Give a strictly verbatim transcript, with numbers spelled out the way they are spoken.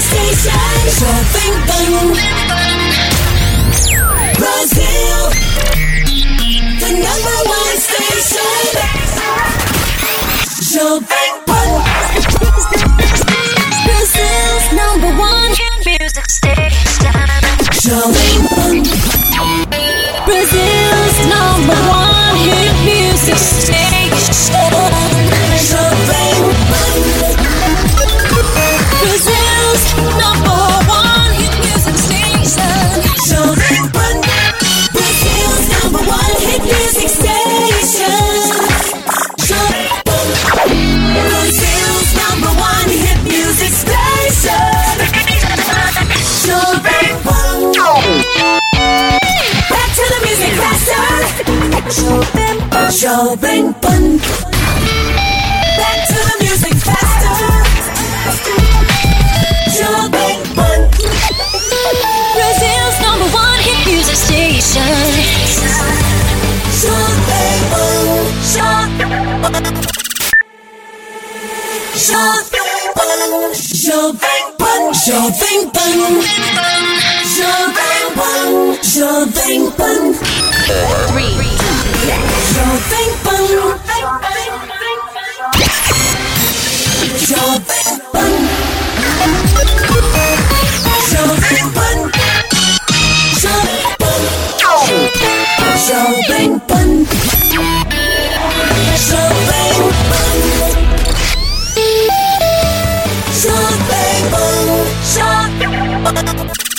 station. Jovem Pan Brazil, the number one station. Jovem Pan Brazil's number one music station. Jovem Pan Brazil's number one hit music station. Jovem Pan Brazil's number one hit music station. Jovem Pan Brazil's number one hit music station. Jovem Pan Brazil's number one hit music station. Jovem Pan. Back to the music faster. Jovem Pan. Jovem Pan. Back to the music faster. Jovem Pan Brazil's number one hit music station. Jovem Pan. Jovem Pan. Jovem Pan. Jovem Pan. Jovem Pan. Jovem Pan. Three. Jovem Pan. Jovem Pan. Jovem Pan. Jovem Pan. Jovem Pan. Jovem Pan. Jovem Pan. Jovem Pan.